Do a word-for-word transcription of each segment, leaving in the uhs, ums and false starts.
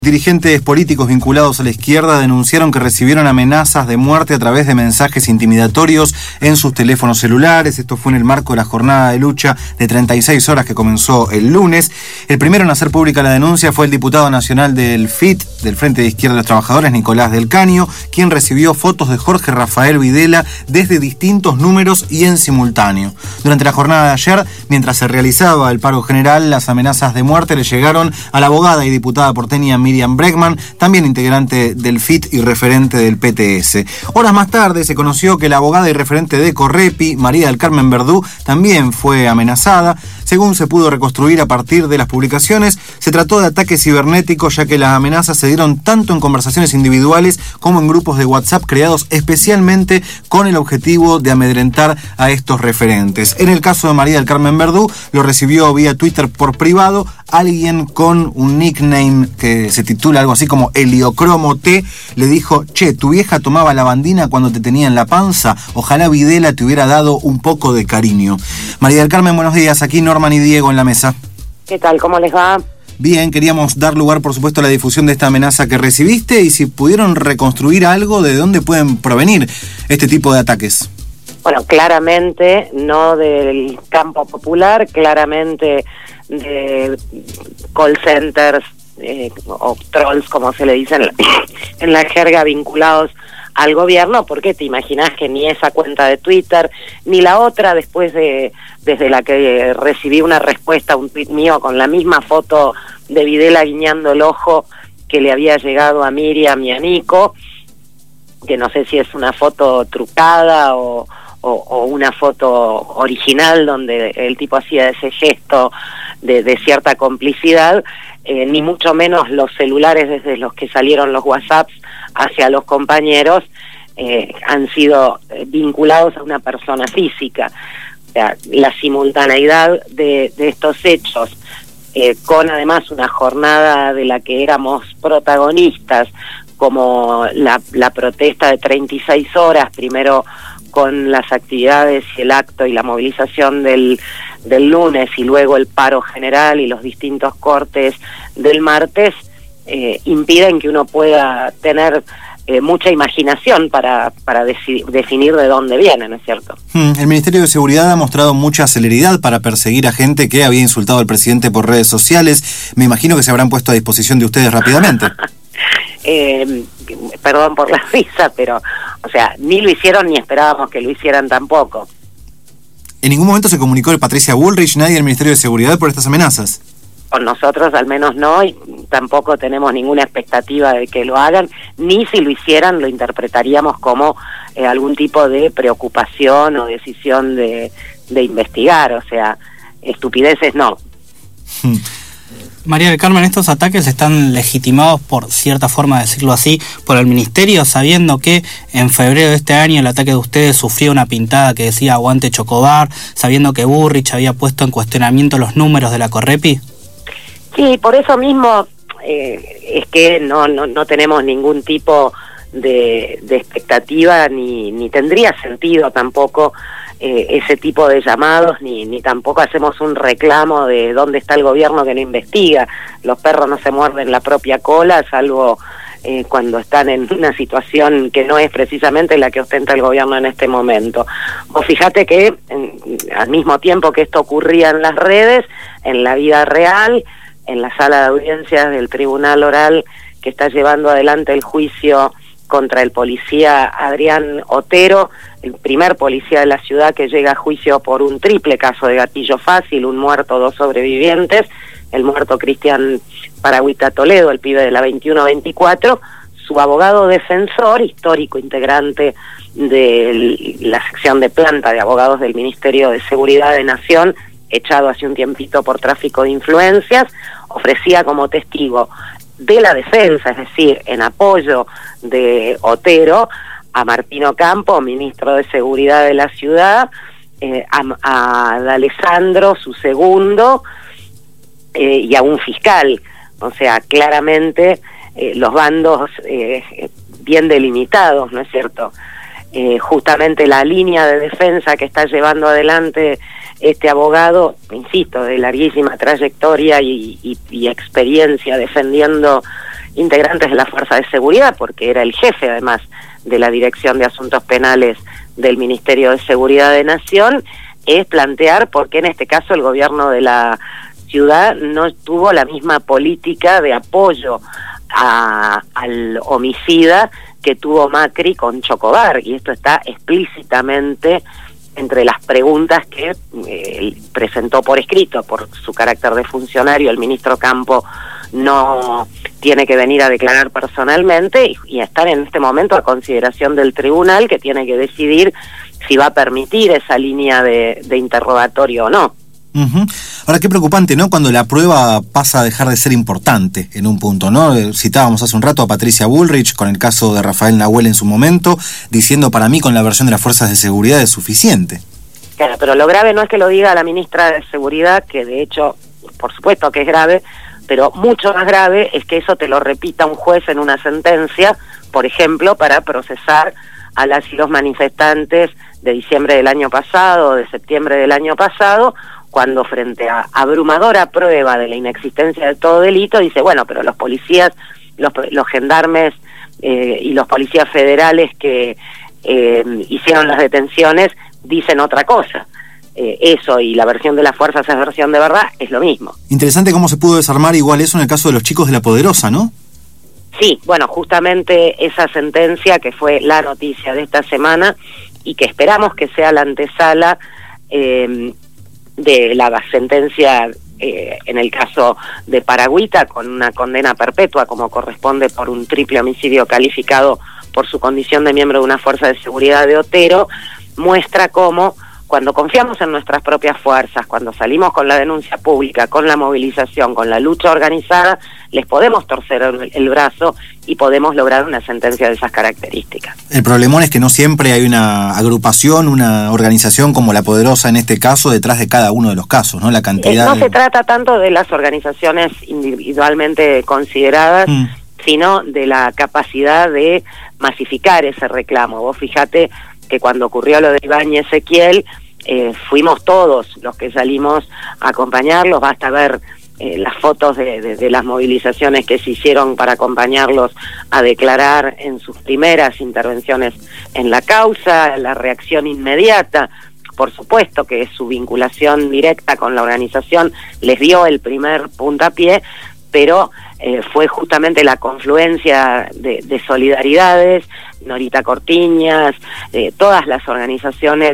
Dirigentes políticos vinculados a la izquierda denunciaron que recibieron amenazas de muerte a través de mensajes intimidatorios en sus teléfonos celulares. Esto fue en el marco de la jornada de lucha de treinta y seis horas que comenzó el lunes. El primero en hacer pública la denuncia fue el diputado nacional del F I T, del Frente de Izquierda de los Trabajadores, Nicolás del Caño, quien recibió fotos de Jorge Rafael Videla desde distintos números y en simultáneo. Durante la jornada de ayer, mientras se realizaba el paro general, las amenazas de muerte le llegaron a la abogada y diputada porteña Miriam Bregman, también integrante del F I T y referente del P T S. Horas más tarde se conoció que la abogada y referente de Correpi, María del Carmen Verdú, también fue amenazada. Según se pudo reconstruir a partir de las publicaciones, se trató de ataques cibernéticos, ya que las amenazas se dieron tanto en conversaciones individuales como en grupos de WhatsApp creados especialmente con el objetivo de amedrentar a estos referentes. En el caso de María del Carmen Verdú, lo recibió vía Twitter por privado alguien con un nickname que se titula algo así como Heliocromo T. Le dijo: che, tu vieja tomaba lavandina cuando te tenía en la panza, ojalá Videla te hubiera dado un poco de cariño. María del Carmen, buenos días, aquí Norman y Diego en la mesa. ¿Qué tal? ¿Cómo les va? Bien, queríamos dar lugar, por supuesto, a la difusión de esta amenaza que recibiste y si pudieron reconstruir algo de dónde pueden provenir este tipo de ataques. Bueno, claramente no del campo popular, claramente de call centers eh, o trolls, como se le dice en la, en la jerga, vinculados al gobierno, porque te imaginas que ni esa cuenta de Twitter, ni la otra, después de desde la que recibí una respuesta a un tweet mío con la misma foto de Videla guiñando el ojo que le había llegado a Miriam y a Nico, que no sé si es una foto trucada o, o, o una foto original donde el tipo hacía ese gesto de, de cierta complicidad, eh, ni mucho menos los celulares desde los que salieron los WhatsApps hacia los compañeros eh, han sido eh, vinculados a una persona física. O sea, la simultaneidad de, de estos hechos, eh, con además una jornada de la que éramos protagonistas, como la, la protesta de treinta y seis horas, primero con las actividades y el acto y la movilización del, del lunes y luego el paro general y los distintos cortes del martes, eh, impiden que uno pueda tener Eh, mucha imaginación para, para deci- definir de dónde viene, ¿no es cierto? Hmm, el Ministerio de Seguridad ha mostrado mucha celeridad para perseguir a gente que había insultado al presidente por redes sociales. Me imagino que se habrán puesto a disposición de ustedes rápidamente. eh, perdón por la risa, pero, o sea, ni lo hicieron ni esperábamos que lo hicieran tampoco. ¿En ningún momento se comunicó de Patricia Bullrich, nadie del Ministerio de Seguridad, por estas amenazas? Con nosotros al menos no, y tampoco tenemos ninguna expectativa de que lo hagan, ni si lo hicieran lo interpretaríamos como eh, algún tipo de preocupación o decisión de, de investigar, o sea, estupideces no. Hmm. María del Carmen, ¿estos ataques están legitimados, por cierta forma de decirlo así, por el Ministerio, sabiendo que en febrero de este año el ataque de ustedes sufrió una pintada que decía aguante Chocobar, sabiendo que Bullrich había puesto en cuestionamiento los números de la Correpi? Sí, por eso mismo eh, es que no, no no tenemos ningún tipo de, de expectativa, ni, ni tendría sentido tampoco eh, ese tipo de llamados, ni, ni tampoco hacemos un reclamo de dónde está el gobierno que no investiga. Los perros no se muerden la propia cola, salvo eh, cuando están en una situación que no es precisamente la que ostenta el gobierno en este momento. Vos fíjate que en, al mismo tiempo que esto ocurría en las redes, en la vida real, en la sala de audiencias del Tribunal Oral que está llevando adelante el juicio contra el policía Adrián Otero, el primer policía de la ciudad que llega a juicio por un triple caso de gatillo fácil, un muerto, dos sobrevivientes, el muerto Cristian Paragüita Toledo, el pibe de la veintiuno veinticuatro, su abogado defensor, histórico integrante de la sección de planta de abogados del Ministerio de Seguridad de Nación, echado hace un tiempito por tráfico de influencias, ofrecía como testigo de la defensa, es decir, en apoyo de Otero, a Martino Campo, ministro de Seguridad de la ciudad, eh, a, a D'Alessandro, su segundo, eh, y a un fiscal. O sea, claramente eh, los bandos eh, bien delimitados, ¿no es cierto? Eh, justamente la línea de defensa que está llevando adelante este abogado, insisto, de larguísima trayectoria y, y, y experiencia defendiendo integrantes de la Fuerza de Seguridad, porque era el jefe además de la Dirección de Asuntos Penales del Ministerio de Seguridad de Nación, es plantear por qué en este caso el gobierno de la ciudad no tuvo la misma política de apoyo a, al homicida que tuvo Macri con Chocobar, y esto está explícitamente entre las preguntas que eh, presentó por escrito. Por su carácter de funcionario, el ministro Campo no tiene que venir a declarar personalmente y, y estar en este momento a consideración del tribunal, que tiene que decidir si va a permitir esa línea de, de interrogatorio o no. Uh-huh. Ahora, qué preocupante, ¿no? Cuando la prueba pasa a dejar de ser importante en un punto, ¿no? Citábamos hace un rato a Patricia Bullrich con el caso de Rafael Nahuel en su momento, diciendo, para mí con la versión de las fuerzas de seguridad es suficiente. Claro, pero lo grave no es que lo diga la ministra de Seguridad, que de hecho, por supuesto que es grave, pero mucho más grave es que eso te lo repita un juez en una sentencia, por ejemplo, para procesar a las y los manifestantes de diciembre del año pasado, de septiembre del año pasado, cuando frente a abrumadora prueba de la inexistencia de todo delito, dice, bueno, pero los policías, los, los gendarmes eh, y los policías federales que eh, hicieron las detenciones dicen otra cosa. Eh, eso y la versión de las fuerzas es versión de verdad, es lo mismo. Interesante cómo se pudo desarmar igual eso en el caso de los chicos de La Poderosa, ¿no? Sí, bueno, justamente esa sentencia que fue la noticia de esta semana y que esperamos que sea la antesala eh, de la sentencia eh, en el caso de Paragüita, con una condena perpetua como corresponde por un triple homicidio calificado por su condición de miembro de una fuerza de seguridad de Otero, muestra cómo cuando confiamos en nuestras propias fuerzas, cuando salimos con la denuncia pública, con la movilización, con la lucha organizada, les podemos torcer el, el brazo y podemos lograr una sentencia de esas características. El problemón es que no siempre hay una agrupación, una organización como La Poderosa en este caso detrás de cada uno de los casos, ¿no? La cantidad. Eh, no de... se trata tanto de las organizaciones individualmente consideradas, mm. sino de la capacidad de masificar ese reclamo. Vos fíjate que cuando ocurrió lo de Iván y Ezequiel, eh, fuimos todos los que salimos a acompañarlos. Basta ver eh, las fotos de, de, de las movilizaciones que se hicieron para acompañarlos a declarar en sus primeras intervenciones en la causa, la reacción inmediata. Por supuesto que su vinculación directa con la organización les dio el primer puntapié, pero eh, fue justamente la confluencia de, de solidaridades, Norita Cortiñas, eh, todas las organizaciones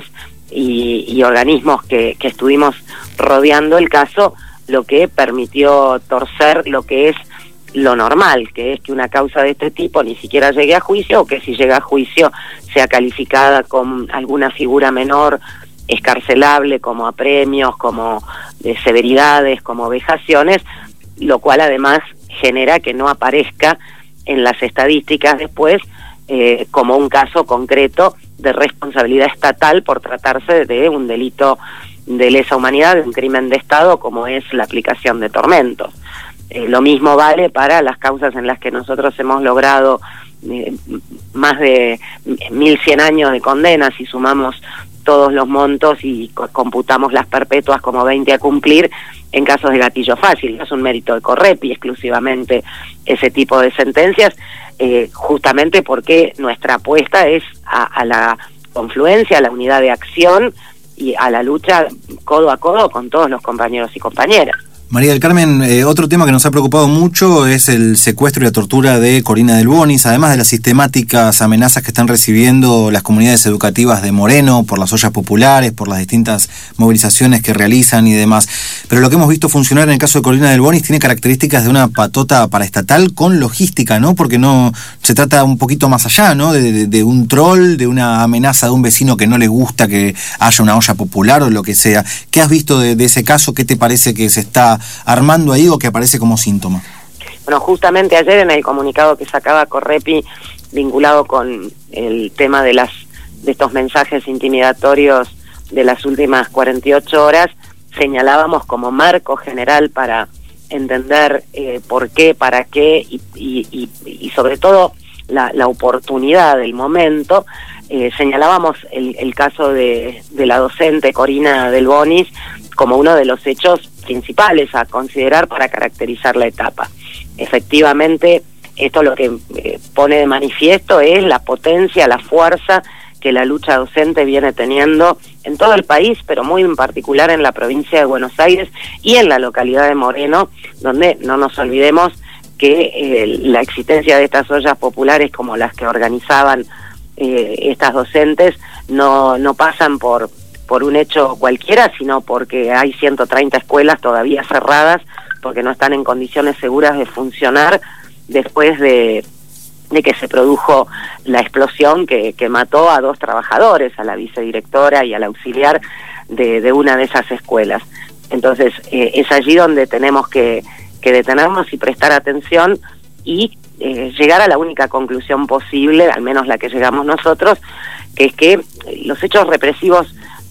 y, y organismos que, que estuvimos rodeando el caso, lo que permitió torcer lo que es lo normal, que es que una causa de este tipo ni siquiera llegue a juicio, o que si llega a juicio sea calificada con alguna figura menor, escarcelable, como apremios, como de severidades, como vejaciones, lo cual además genera que no aparezca en las estadísticas después eh, como un caso concreto de responsabilidad estatal por tratarse de un delito de lesa humanidad, de un crimen de Estado, como es la aplicación de tormentos. Eh, lo mismo vale para las causas en las que nosotros hemos logrado eh, más de mil cien años de condenas, y sumamos todos los montos y computamos las perpetuas como veinte a cumplir en casos de gatillo fácil. No es un mérito de Correpi exclusivamente ese tipo de sentencias, eh, justamente porque nuestra apuesta es a, a la confluencia, a la unidad de acción y a la lucha codo a codo con todos los compañeros y compañeras. María del Carmen, eh, otro tema que nos ha preocupado mucho es el secuestro y la tortura de Corina del Bonis, además de las sistemáticas amenazas que están recibiendo las comunidades educativas de Moreno por las ollas populares, por las distintas movilizaciones que realizan y demás. Pero lo que hemos visto funcionar en el caso de Corina del Bonis tiene características de una patota paraestatal con logística, ¿no? Porque no se trata un poquito más allá, ¿no? De, de, de un troll, de una amenaza de un vecino que no le gusta que haya una olla popular o lo que sea. ¿Qué has visto de, de ese caso? ¿Qué te parece que se está armando ahí o que aparece como síntoma? Bueno, justamente ayer en el comunicado que sacaba Correpi vinculado con el tema de las de estos mensajes intimidatorios de las últimas cuarenta y ocho horas, señalábamos como marco general para entender eh, por qué, para qué y, y, y, y sobre todo la, la oportunidad del momento. Eh, señalábamos el, el caso de, de la docente Corina del Bonis como uno de los hechos principales a considerar para caracterizar la etapa. Efectivamente, esto lo que eh, pone de manifiesto es la potencia, la fuerza que la lucha docente viene teniendo en todo el país, pero muy en particular en la provincia de Buenos Aires y en la localidad de Moreno, donde no nos olvidemos que eh, la existencia de estas ollas populares como las que organizaban eh, estas docentes no, no pasan por, por un hecho cualquiera, sino porque hay ciento treinta escuelas todavía cerradas porque no están en condiciones seguras de funcionar después de, de que se produjo la explosión que, que mató a dos trabajadores, a la vicedirectora y al auxiliar de, de una de esas escuelas. Entonces, eh, es allí donde tenemos que, que detenernos y prestar atención y eh, llegar a la única conclusión posible, al menos la que llegamos nosotros, que es que los hechos represivos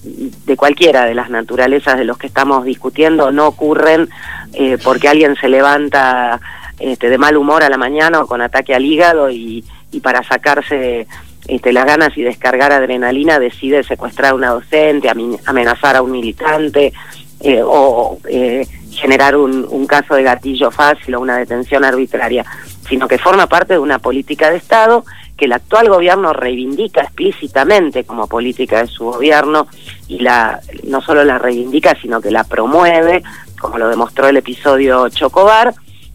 de cualquiera de las naturalezas de los que estamos discutiendo no ocurren eh, porque alguien se levanta este, de mal humor a la mañana o con ataque al hígado y, y para sacarse este, las ganas y descargar adrenalina decide secuestrar a una docente, amenazar a un militante eh, o eh, generar un, un caso de gatillo fácil o una detención arbitraria, sino que forma parte de una política de Estado que el actual gobierno reivindica explícitamente como política de su gobierno y la no solo la reivindica, sino que la promueve, como lo demostró el episodio Chocobar,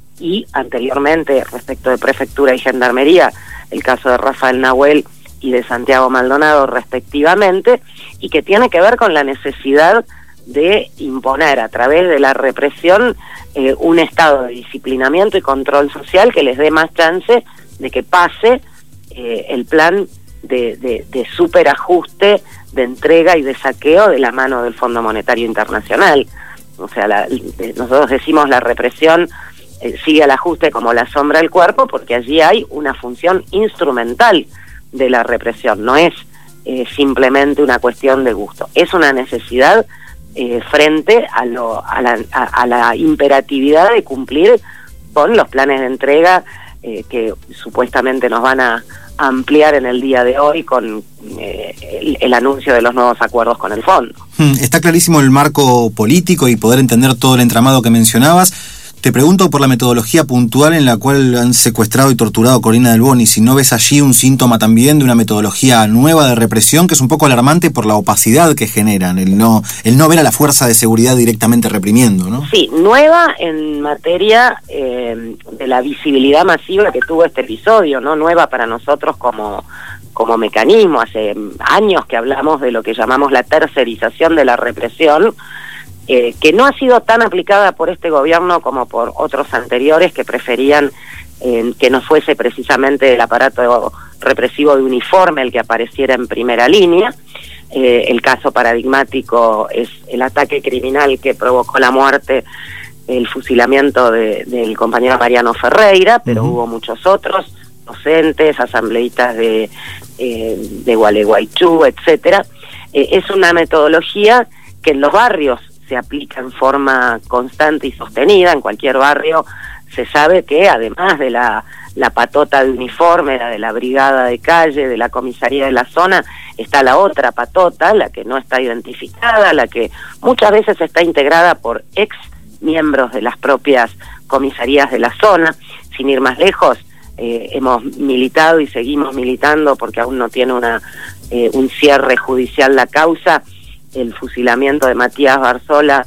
y anteriormente, respecto de Prefectura y Gendarmería, el caso de Rafael Nahuel y de Santiago Maldonado, respectivamente, y que tiene que ver con la necesidad de imponer a través de la represión eh, un estado de disciplinamiento y control social que les dé más chance de que pase eh, el plan de, de, de superajuste, de entrega y de saqueo de la mano del Fondo Monetario Internacional. O sea, la, nosotros decimos la represión eh, sigue al ajuste como la sombra del cuerpo, porque allí hay una función instrumental de la represión, no es eh, simplemente una cuestión de gusto, es una necesidad Eh, frente a, lo, a, la, a, a la imperatividad de cumplir con los planes de entrega eh, que supuestamente nos van a ampliar en el día de hoy con eh, el, el anuncio de los nuevos acuerdos con el fondo. Está clarísimo el marco político y poder entender todo el entramado que mencionabas. Te pregunto por la metodología puntual en la cual han secuestrado y torturado a Corina Del Boni, si no ves allí un síntoma también de una metodología nueva de represión que es un poco alarmante por la opacidad que generan, el no el no ver a la fuerza de seguridad directamente reprimiendo, ¿no? Sí, nueva en materia eh, de la visibilidad masiva que tuvo este episodio, ¿no? Nueva para nosotros como, como mecanismo. Hace años que hablamos de lo que llamamos la tercerización de la represión, Eh, que no ha sido tan aplicada por este gobierno como por otros anteriores que preferían eh, que no fuese precisamente el aparato represivo de uniforme el que apareciera en primera línea. Eh, el caso paradigmático es el ataque criminal que provocó la muerte, el fusilamiento de, del compañero Mariano Ferreira, pero uh-huh. hubo muchos otros, docentes, asambleístas de, eh, de Gualeguaychú, etcétera. Eh, es una metodología que en los barrios se aplica en forma constante y sostenida. En cualquier barrio se sabe que además de la, la patota de uniforme, la de la brigada de calle, de la comisaría de la zona, está la otra patota, la que no está identificada, la que muchas veces está integrada por ex miembros de las propias comisarías de la zona. Sin ir más lejos, eh, hemos militado y seguimos militando porque aún no tiene una eh, un cierre judicial la causa, el fusilamiento de Matías Barzola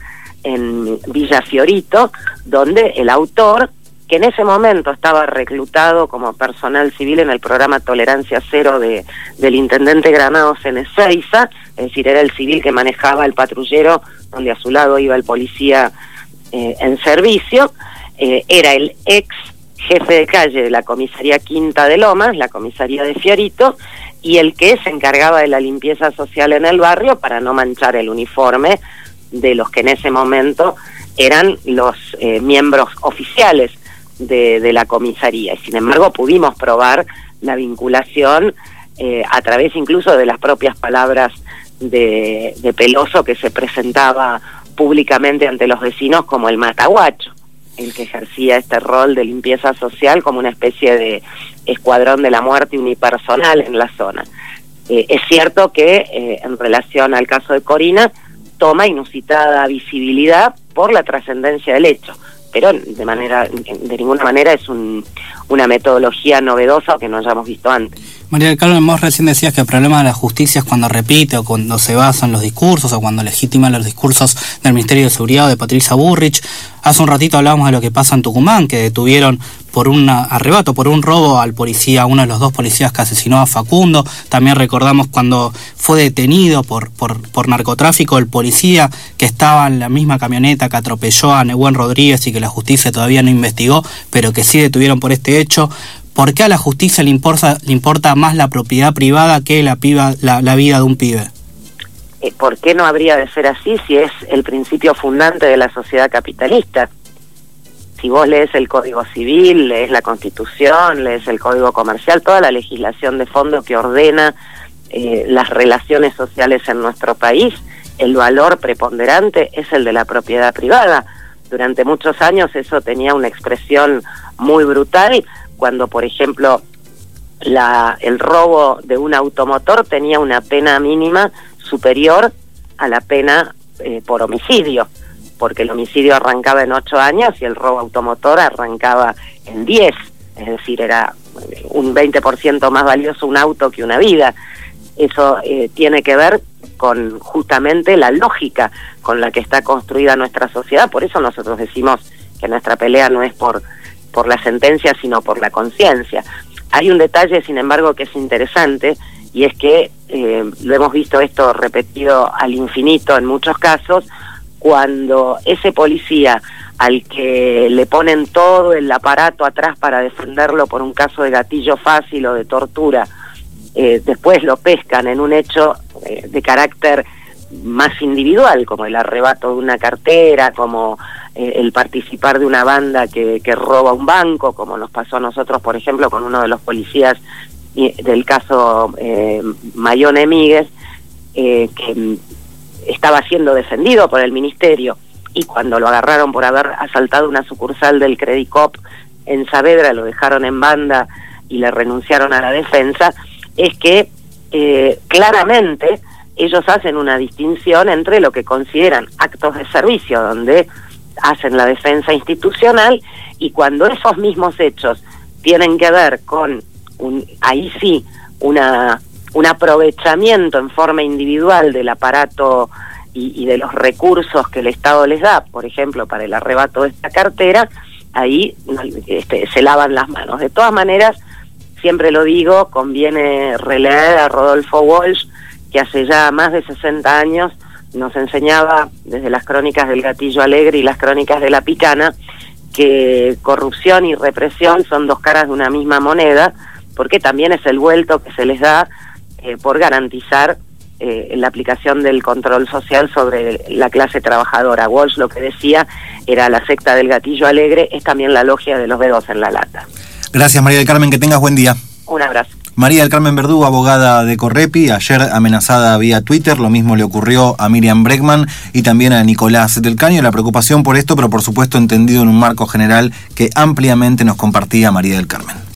en Villa Fiorito, donde el autor, que en ese momento estaba reclutado como personal civil en el programa Tolerancia Cero de, del intendente Granados en Ezeiza, es decir, era el civil que manejaba el patrullero, donde a su lado iba el policía eh, en servicio, eh, era el ex jefe de calle de la comisaría Quinta de Lomas, la comisaría de Fiorito, y el que se encargaba de la limpieza social en el barrio para no manchar el uniforme de los que en ese momento eran los eh, miembros oficiales de, de la comisaría. Y sin embargo pudimos probar la vinculación eh, a través incluso de las propias palabras de, de Peloso, que se presentaba públicamente ante los vecinos como el mataguacho, el que ejercía este rol de limpieza social como una especie de escuadrón de la muerte unipersonal en la zona. Eh, es cierto que eh, en relación al caso de Corina toma inusitada visibilidad por la trascendencia del hecho, pero de manera, de ninguna manera es un, una metodología novedosa o que no hayamos visto antes. María del Carmen, vos recién decías que el problema de la justicia es cuando repite o cuando se basa en los discursos o cuando legitima los discursos del Ministerio de Seguridad o de Patricia Bullrich. Hace un ratito hablábamos de lo que pasa en Tucumán, que detuvieron por un arrebato, por un robo al policía, uno de los dos policías que asesinó a Facundo. También recordamos cuando fue detenido por, por, por narcotráfico el policía que estaba en la misma camioneta que atropelló a Nehuen Rodríguez y que la justicia todavía no investigó, pero que sí detuvieron por este hecho. ¿Por qué a la justicia le importa, le importa más la propiedad privada que la, piba, la, la vida de un pibe? ¿Por qué no habría de ser así si es el principio fundante de la sociedad capitalista? Si vos lees el Código Civil, lees la Constitución, lees el Código Comercial, toda la legislación de fondo que ordena eh, las relaciones sociales en nuestro país, el valor preponderante es el de la propiedad privada. Durante muchos años eso tenía una expresión muy brutal, cuando, por ejemplo, la, el robo de un automotor tenía una pena mínima superior a la pena eh, por homicidio, porque el homicidio arrancaba en ocho años y el robo automotor arrancaba en diez, es decir, era un veinte por ciento más valioso un auto que una vida. Eso eh, tiene que ver con justamente la lógica con la que está construida nuestra sociedad. Por eso nosotros decimos que nuestra pelea no es por, por la sentencia, sino por la conciencia. Hay un detalle, sin embargo, que es interesante, y es que eh, lo hemos visto esto repetido al infinito en muchos casos, cuando ese policía al que le ponen todo el aparato atrás para defenderlo por un caso de gatillo fácil o de tortura, eh, después lo pescan en un hecho eh, de carácter más individual, como el arrebato de una cartera, como eh, el participar de una banda que, que roba un banco, como nos pasó a nosotros, por ejemplo, con uno de los policías del caso eh, Mayone Míguez, eh, que estaba siendo defendido por el ministerio, y cuando lo agarraron por haber asaltado una sucursal del Credicop en Saavedra, lo dejaron en banda y le renunciaron a la defensa, es que eh, claramente ellos hacen una distinción entre lo que consideran actos de servicio, donde hacen la defensa institucional, y cuando esos mismos hechos tienen que ver con Un, ahí sí, una, un aprovechamiento en forma individual del aparato y, y de los recursos que el Estado les da, por ejemplo, para el arrebato de esta cartera, ahí este, se lavan las manos. De todas maneras, siempre lo digo, conviene releer a Rodolfo Walsh, que hace ya más de sesenta años nos enseñaba, desde las crónicas del Gatillo Alegre y las crónicas de La Picana, que corrupción y represión son dos caras de una misma moneda, porque también es el vuelto que se les da eh, por garantizar eh, la aplicación del control social sobre la clase trabajadora. Walsh lo que decía era la secta del Gatillo Alegre, es también la logia de los dedos en la lata. Gracias, María del Carmen, que tengas buen día. Un abrazo. María del Carmen Verdugo, abogada de Correpi, ayer amenazada vía Twitter, lo mismo le ocurrió a Miriam Bregman y también a Nicolás del Caño. La preocupación por esto, pero por supuesto entendido en un marco general que ampliamente nos compartía María del Carmen.